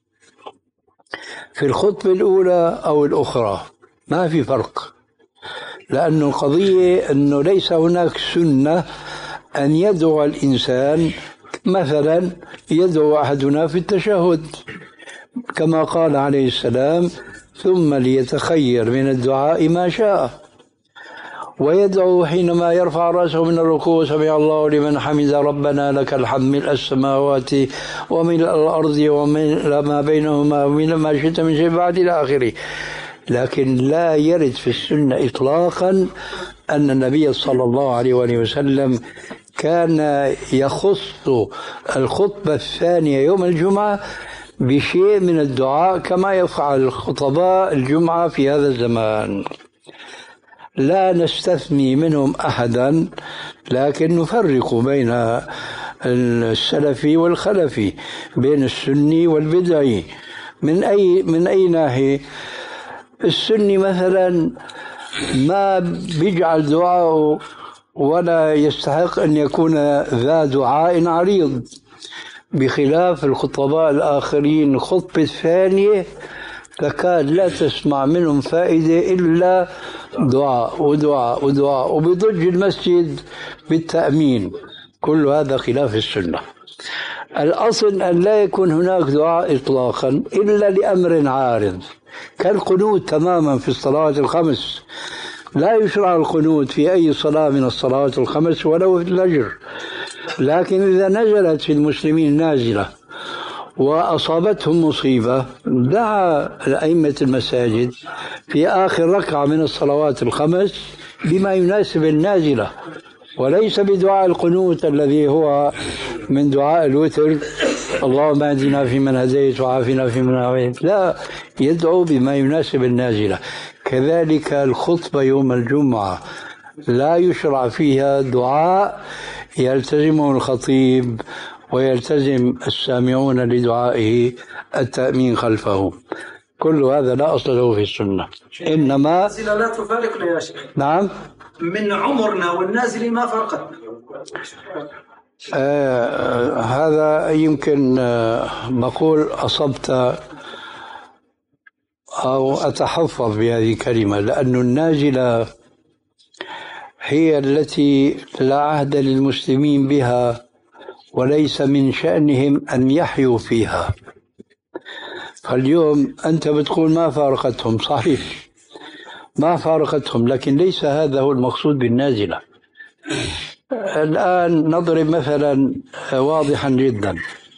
في الخطبة الأولى أو الأخرى، ما في فرق، لأن القضية أنه ليس هناك سنة أن يدعو الإنسان مثلا يدعو أحدنا في التشهد كما قال عليه السلام ثم ليتخير من الدعاء ما شاء، ويدعو حينما يرفع رأسه من الركوع سمع الله لمن حمد ربنا لك الحمد ملء السماوات وملء الأرض وملء ما بينهما وملء ما شئت من شيء بعد إلى آخره. لكن لا يرد في السنة إطلاقا أن النبي صلى الله عليه وسلم كان يخص الخطبة الثانية يوم الجمعة بشيء من الدعاء كما يفعل خطباء الجمعة في هذا الزمان. لا نستثني منهم أحدا، لكن نفرق بين السلفي والخلفي، بين السني والبدعي. من أي من أي ناحية؟ السني مثلا ما بيجعل دعاءه ولا يستحق أن يكون ذا دعاء عريض، بخلاف الخطباء الآخرين الخطبة الثانية تكاد لا تسمع منهم فائدة إلا دعاء ودعاء ودعاء، وبضج المسجد بالتأمين. كل هذا خلاف السنة. الأصل أن لا يكون هناك دعاء إطلاقا إلا لأمر عارض، كالقنوت تماما في الصلوات الخمس. لا يشرع القنوت في أي صلاة من الصلوات الخمس ولو في الفجر، لكن إذا نزلت في المسلمين نازلة وأصابتهم مصيبة دعا أئمة المساجد في آخر ركعة من الصلوات الخمس بما يناسب النازلة، وليس بدعاء القنوت الذي هو من دعاء الوتر اللهم اهدنا فيمن هديت وعافنا فيمن عافيت، لا، يدعو بما يناسب النازلة. كذلك الخطبة يوم الجمعة لا يشرع فيها دعاء يلتزمه الخطيب ويلتزم السامعون لدعائه التأمين خلفه. كل هذا لا أصل له في السنة، إنما النازلة لا تفارقنا يا شيخ. نعم، من عمرنا والنازل ما فرقت. آه هذا يمكن آه بقول أصبت أو أتحفظ بهذه الكلمة، لأن النازلة هي التي لا عهد للمسلمين بها وليس من شأنهم أن يحيوا فيها. فاليوم أنت بتقول ما فارقتهم، صحيح ما فارقتهم، لكن ليس هذا هو المقصود بالنازلة. الآن نضرب مثلا واضحا جدا،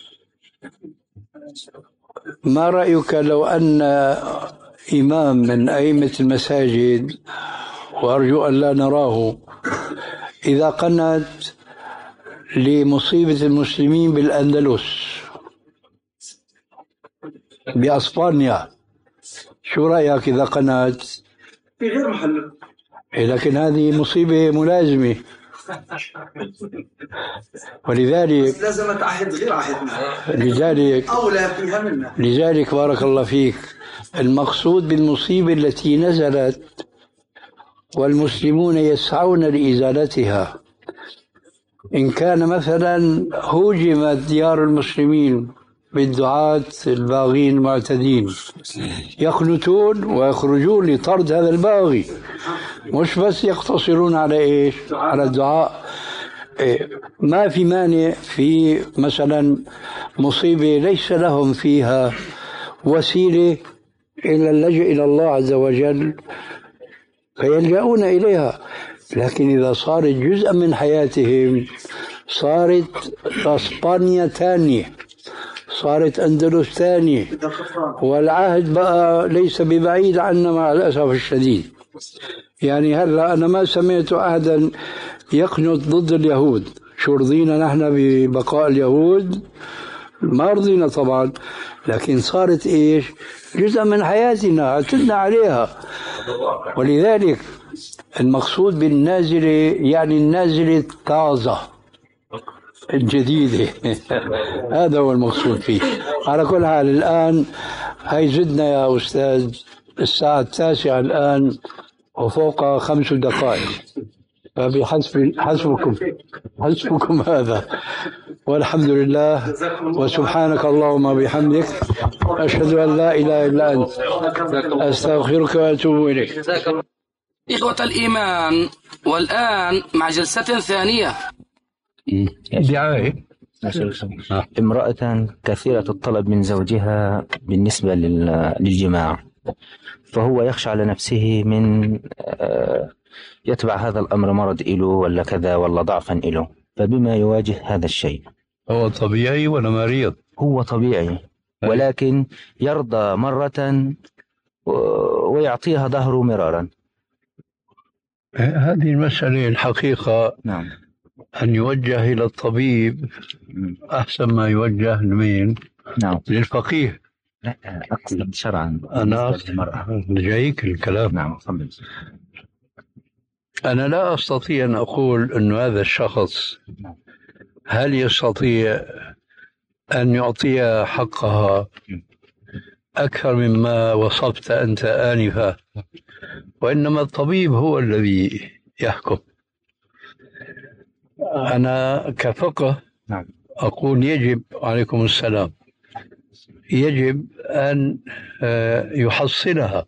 ما رأيك لو أن إمام من أئمة المساجد، وأرجو أن لا نراه، إذا قنت لمصيبة المسلمين بالأندلس بأسبانيا، شو رأيك إذا قنت؟ في غير محل. لكن هذه مصيبة ملازمة، ولذلك لازمت عهد غير عهدنا، لذلك أولى فيها منا. لذلك بارك الله فيك، المقصود بالمصيبة التي نزلت والمسلمون يسعون لإزالتها، إن كان مثلا هوجمت ديار المسلمين بالدعاة الباغين المعتدين يقنتون ويخرجون لطرد هذا الباغي، مش بس يقتصرون على إيش؟ على الدعاء. إيه، ما في مانع في مثلا مصيبة ليس لهم فيها وسيلة إلا اللجأ إلى الله عز وجل فيلجأون إليها، لكن إذا صارت جزءا من حياتهم صارت اسبانيا ثانية، صارت اندلس ثانية، والعهد بقى ليس ببعيد عنا مع الاسف الشديد. يعني هلا انا ما سمعت احدا يقنط ضد اليهود، شو رضينا نحن ببقاء اليهود؟ ما رضينا طبعا، لكن صارت ايش؟ جزء من حياتنا، اعتدنا عليها. ولذلك المقصود بالنازلة يعني النازلة الطازة الجديدة هذا هو المقصود فيه. على كل حال الآن هاي زدنا يا أستاذ، الساعة التاسعة الآن وفوق خمس دقائق، فبحسب حسبكم حسبكم هذا، والحمد لله وسبحانك اللهم بحمدك أشهد أن لا إله إلا أنت أستغفرك وأتوب إليك. إخوة الإيمان، والآن مع جلسة ثانية. دعاية امرأة كثيرة الطلب من زوجها بالنسبة للجماع، فهو يخشى على نفسه من يتبع هذا الأمر مرض إله ولا كذا ولا ضعفا إله، فبما يواجه هذا الشيء؟ هو طبيعي ولا مريض؟ هو طبيعي، ولكن يرضى مرة ويعطيها ظهره مرارا. هذه المسألة الحقيقة نعم. أن يوجه إلى الطبيب أحسن ما يوجه لمين؟ نعم. للفقيه. لا أقصد شرعا. أنا جايك الكلام. نعم. أنا لا أستطيع أن أقول أن هذا الشخص هل يستطيع أن يعطي حقها أكثر مما وصفت أنت آنفا، وإنما الطبيب هو الذي يحكم. أنا كفقه أقول يجب، عليكم السلام، يجب أن يحصنها،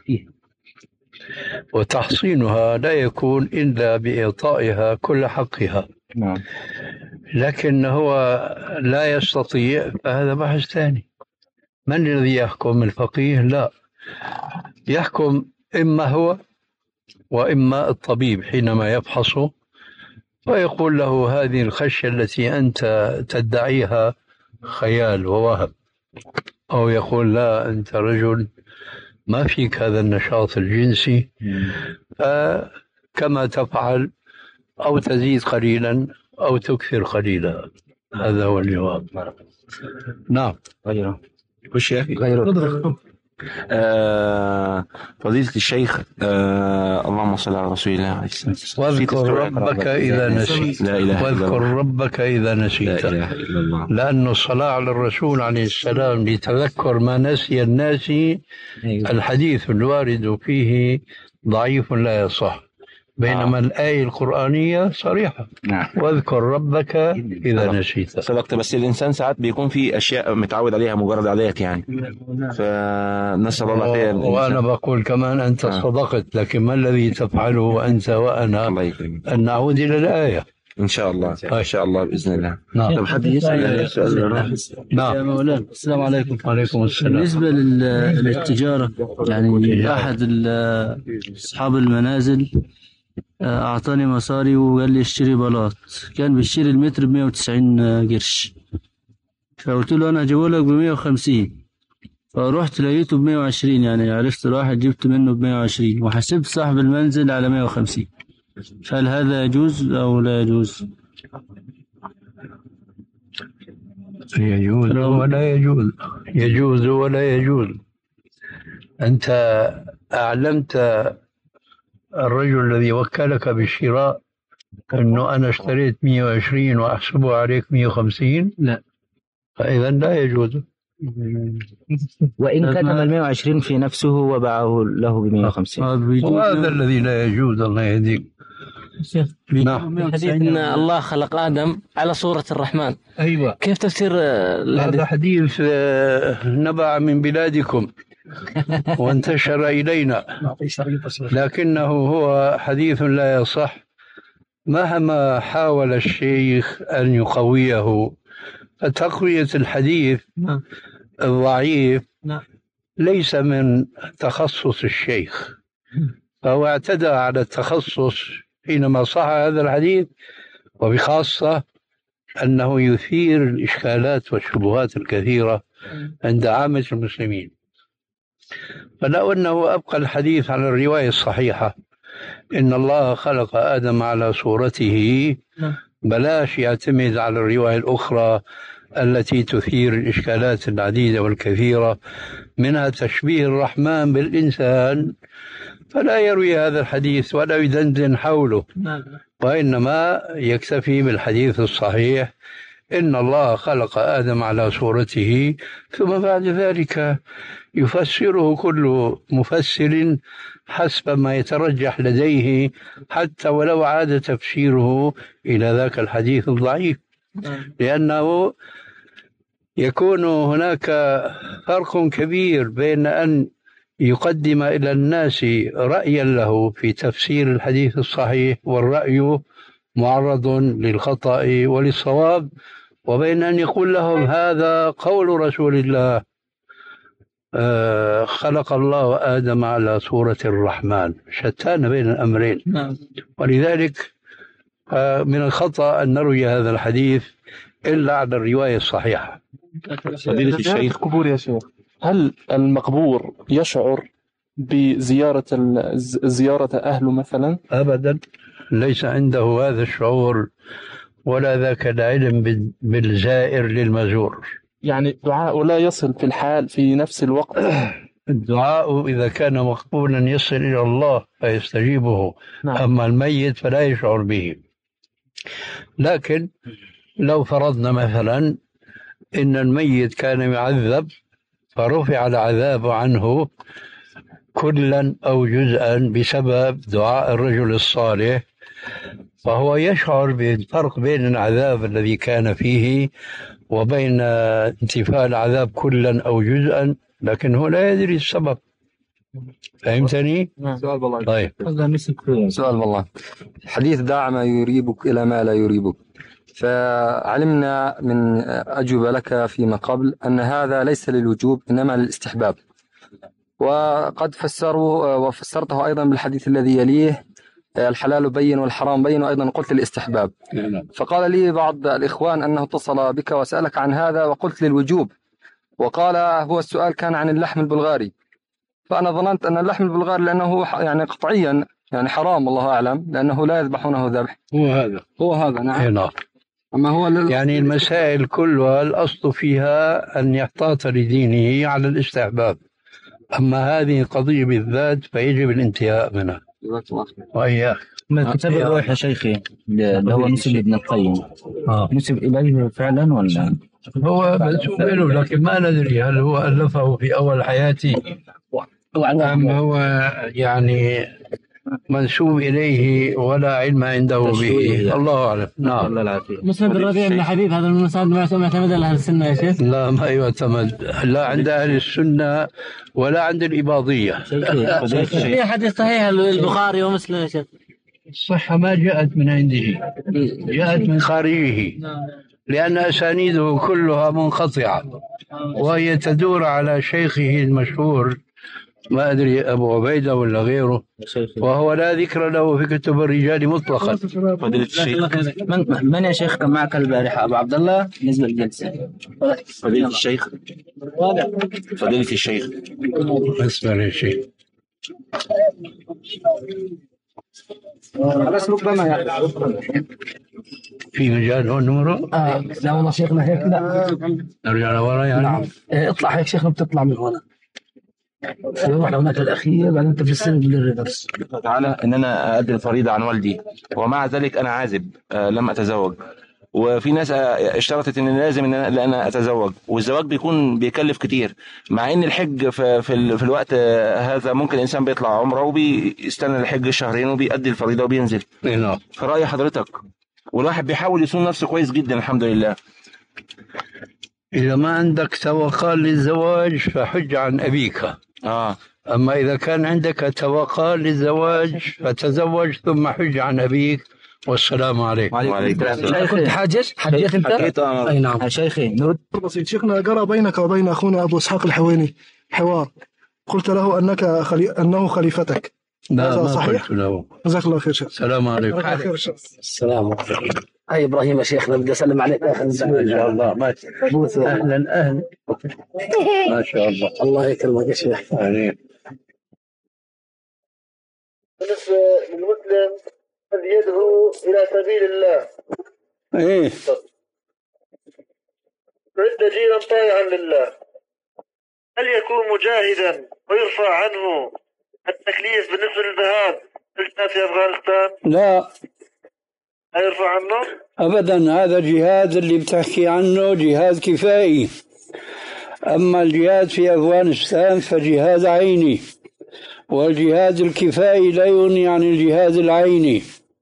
وتحصينها لا يكون إلا بإعطائها كل حقها. لكن هو لا يستطيع، فهذا بحث ثاني. من الذي يحكم؟ الفقيه؟ لا، يحكم إما هو وإما الطبيب حينما يفحصه ويقول له هذه الخشية التي أنت تدعيها خيال ووهم، أو يقول لا أنت رجل ما فيك هذا النشاط الجنسي، فكما تفعل أو تزيد قليلا أو تكثر قليلا. هذا هو الجواب. نعم. غيره وش يا أخي؟ غيره. آه فضيلة الشيخ، آه اللهم صل على رسول الله. واذكر ربك إذا نسيت. واذكر ربك إذا نسيت، لأن الصلاة على الرسول عليه السلام لتذكر ما نسي الناس الحديث الوارد فيه ضعيف لا يصح، بينما آه. الآية القرآنية صريحة. نعم. واذكر ربك إذا نسيت. صدقت، بس الإنسان ساعات بيكون في أشياء متعود عليها مجرد عادات يعني، فنسأل الله خير. وأنا بقول كمان أنت آه. صدقت، لكن ما الذي تفعله أنت وأنا؟ أن نعود إلى الآية إن شاء الله. إن شاء الله بإذن الله. نعم. طب حد يسأل سؤال؟ نعم. يا مولانا السلام عليكم. وعليكم السلام. بالنسبة للتجارة، يعني أحد أصحاب المنازل أعطاني مصاري وقال لي اشتري بلاط، كان بيشتري المتر بمية وتسعين قرش، فقلت له أنا هجيبه لك بمية وخمسين، فرحت لقيته بمية وعشرين، يعني عرفت الواحد جبت منه بمية وعشرين وحسبت صاحب المنزل على مية وخمسين، فهل هذا يجوز أو لا يجوز؟ يجوز ولا يجوز، يجوز ولا يجوز. أنت أعلمت الرجل الذي وكلك بالشراء أنه أنا اشتريت مية وعشرين وأحسبه عليك مية وخمسين؟ لا. فإذا لا يجوز. وإن كتب ال مية وعشرين في نفسه وباعه له ب مية وخمسين، وهذا الذي لا يجوز. الله يهديك. شيخ نعم. حديث ان الله خلق ادم على صورة الرحمن، أيوة، كيف تفسير الحديث؟ هذا حديث آه، نبع من بلادكم وانتشر إلينا، لكنه هو حديث لا يصح مهما حاول الشيخ أن يقويه. فتقوية الحديث الضعيف ليس من تخصص الشيخ، فهو اعتدى على التخصص حينما صح هذا الحديث، وبخاصة أنه يثير الإشكالات والشبهات الكثيرة عند عامة المسلمين. فلو أنه أبقى الحديث على الرواية الصحيحة إن الله خلق آدم على صورته، بلاش يعتمد على الرواية الأخرى التي تثير الإشكالات العديدة والكثيرة، منها تشبيه الرحمن بالإنسان، فلا يروي هذا الحديث ولا يدندن حوله، وإنما يكتفي بالحديث الصحيح إن الله خلق آدم على صورته، ثم بعد ذلك يفسره كل مفسر حسب ما يترجح لديه، حتى ولو عاد تفسيره إلى ذاك الحديث الضعيف، لأنه يكون هناك فرق كبير بين أن يقدم إلى الناس رأيا له في تفسير الحديث الصحيح، والرأي معرض للخطأ وللصواب، وبين أن يقول لهم هذا قول رسول الله آه خلق الله آدم على صورة الرحمن، شتان بين الأمرين. ولذلك آه من الخطأ أن نروي هذا الحديث إلا على الرواية الصحيحة. فضيلة الشيخ قبور يا شيخ، هل المقبور يشعر بزيارة زيارة أهله مثلا؟ أبدا، ليس عنده هذا الشعور ولا ذاك العلم بالزائر للمزور. يعني دعاء لا يصل في الحال في نفس الوقت. الدعاء إذا كان مقبولا يصل إلى الله فيستجيبه. نعم. أما الميت فلا يشعر به. لكن لو فرضنا مثلا إن الميت كان يعذب فرفع العذاب عنه كلا أو جزءا بسبب دعاء الرجل الصالح، فهو يشعر بالفرق بين العذاب الذي كان فيه وبين انتفاء العذاب كلا أو جزءا، لكنه لا يدري السبب. فهمتني؟ سؤال بالله. طيب. سؤال بالله. حديث دع ما يريبك إلى ما لا يريبك، فعلمنا من أجوبة لك فيما قبل أن هذا ليس للوجوب إنما للاستحباب، وقد فسروا وفسرته أيضا بالحديث الذي يليه الحلال بين والحرام بين، وأيضا قلت الاستحباب. فقال لي بعض الإخوان أنه اتصل بك وسألك عن هذا وقلت للوجوب، وقال هو السؤال كان عن اللحم البلغاري، فأنا ظننت أن اللحم البلغاري لأنه يعني قطعيا يعني حرام، الله أعلم، لأنه لا يذبحونه ذبح. هو هذا هو هذا نعم. نعم. أما هو لل... يعني المسائل كلها الأصل فيها أن يحتاط لدينه على الاستحباب، أما هذه القضية بالذات فيجب الانتهاء منها. وإياك ما كتاب الروح يا شيخي اللي هو نسب ابن القيم، آه. نسب إليه فعلا ولا هو منسوب له، لكن ما ندري هل هو ألفه في أول حياته أم هو يعني منسوب إليه ولا علم عنده به، الله أعلم. نعم. مسند الربيع من الحديث هذا المسند ما يعتمد على أهل السنة يا شيخ؟ لا، ما يعتمد لا عند أهل السنة ولا عند الإباضية. في حديث صحيح البخاري ومسلم يا شيخ؟ الصحة ما جاءت من عنده، جاءت من خارجه، لأن أسانيده كلها منقطعة، وهي تدور على شيخه المشهور، ما أدري أبو عبيدة ولا غيره، وهو لا ذكر له في كتب الرجال مطلقا. فضيلة الشيخ من, من يا شيخ كان معك البارحة؟ أبو عبد الله بالنسبة للجلسة. فضيلة الشيخ فضيلة الشيخ اسمع يا شيخ. خلاص ربما يعني في مجال هون نمره؟ آه لا والله شيخنا هيك لا نرجع لورا يعني. نعم. اه اطلع هيك شيخنا، بتطلع من هنا نروح لهناك الأخير، بعدين أنت في السن بالريفرس. تعالى إن أنا أؤدي الفريضة عن والدي، ومع ذلك أنا عازب، آه لم أتزوج، وفي ناس اشترطت ان لازم ان انا, أنا اتزوج، والزواج بيكون بيكلف كتير، مع ان الحج في, في, في الوقت هذا ممكن الانسان بيطلع عمره وبيستنى الحج الشهرين وبيأدي الفريضه وبينزل. نعم. فرأي حضرتك، والواحد بيحاول يصون نفسه كويس جدا الحمد لله. إذا ما عندك توقع للزواج فحج عن أبيك. اه أما إذا كان عندك توقع للزواج فتزوج ثم حج عن أبيك، والسلام عليكم. وعليكم السلام. كنت حاجز حجيت انت؟ حكيت اه. اي نعم. شيخي نرد بسيط. شيخنا جرى بينك وبين اخونا ابو اسحاق الحويني حوار، قلت له انك خلي... انه خليفتك. لا ما صحيح؟ قلت له. جزاك الله خير شيخ. السلام عليكم. السلام عليكم. اي ابراهيم يا شيخنا بدي اسلم عليك اخر ما شاء الله. ما اهلا اهلا. ما شاء الله. الله يكرمك يا شيخ. آمين. بالنسبه للمسلم الذي يدعو الى سبيل الله، ايه رد جيرا طائعا لله، هل يكون مجاهدا ويرفع عنه التكليف بالنسبه للذهاب للجهاد في افغانستان؟ لا لا يرفع عنه ابدا. هذا جهاد اللي بتحكي عنه جهاد كفائي، اما الجهاد في افغانستان فجهاد عيني، والجهاد الكفائي لا يغني عن الجهاد العيني.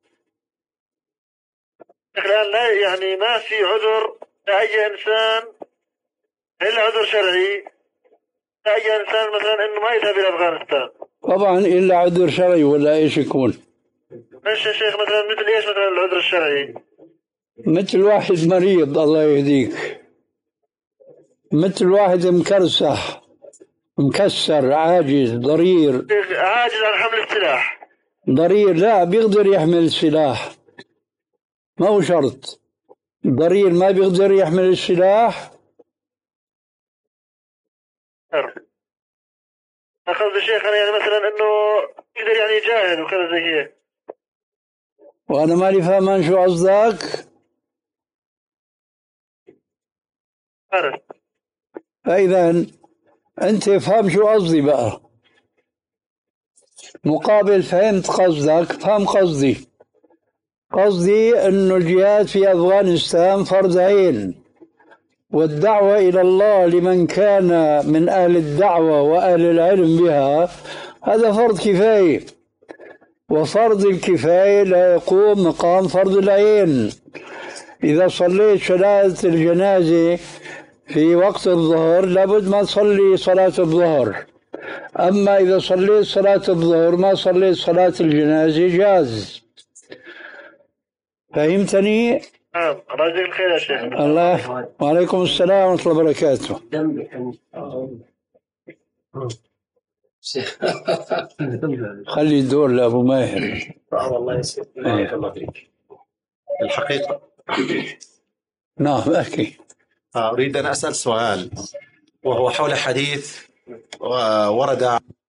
الآن لا يعني ما في عذر لأي إنسان إلا عذر شرعي لأي إنسان مثلا إنه ما يذهب إلى أفغانستان. طبعا إلا عذر شرعي ولا إيش يكون؟ ماشي يا شيخ، مثلا مثل إيش مثلا العذر الشرعي؟ مثل واحد مريض الله يهديك، مثل واحد مكرسح مكسر عاجز ضرير. عاجز عن حمل السلاح. ضرير لا بيقدر يحمل السلاح، ما هو شرط. ضرير ما بيقدر يحمل السلاح. أخذ الشيخ أنا يعني مثلا إنه يقدر يعني يجاهد وكذا زي هيك. وأنا مالي فاهمان شو قصدك. عارف. فإذا أنت فهم شو قصدي بقى، مقابل فهمت قصدك فهم قصدي. قصدي أنه الجهاد في أفغانستان فرض عين، والدعوة إلى الله لمن كان من أهل الدعوة وأهل العلم بها هذا فرض كفاية، وفرض الكفاية لا يقوم مقام فرض العين. إذا صليت صلاة الجنازة في وقت الظهر لابد ما تصلي صلاة الظهر، أما إذا صليت صلاة الظهر ما صليت صلاة الجنازة جاز. فهمتني؟ نعم. الله يجزيك الخير يا شيخ. الله. وعليكم السلام ورحمة الله وبركاته. خلي الدور لأبو ماهر. والله يسلمك. بارك الله فيك. الحقيقة نعم أحكي. أريد أن أسأل سؤال، وهو حول حديث ورد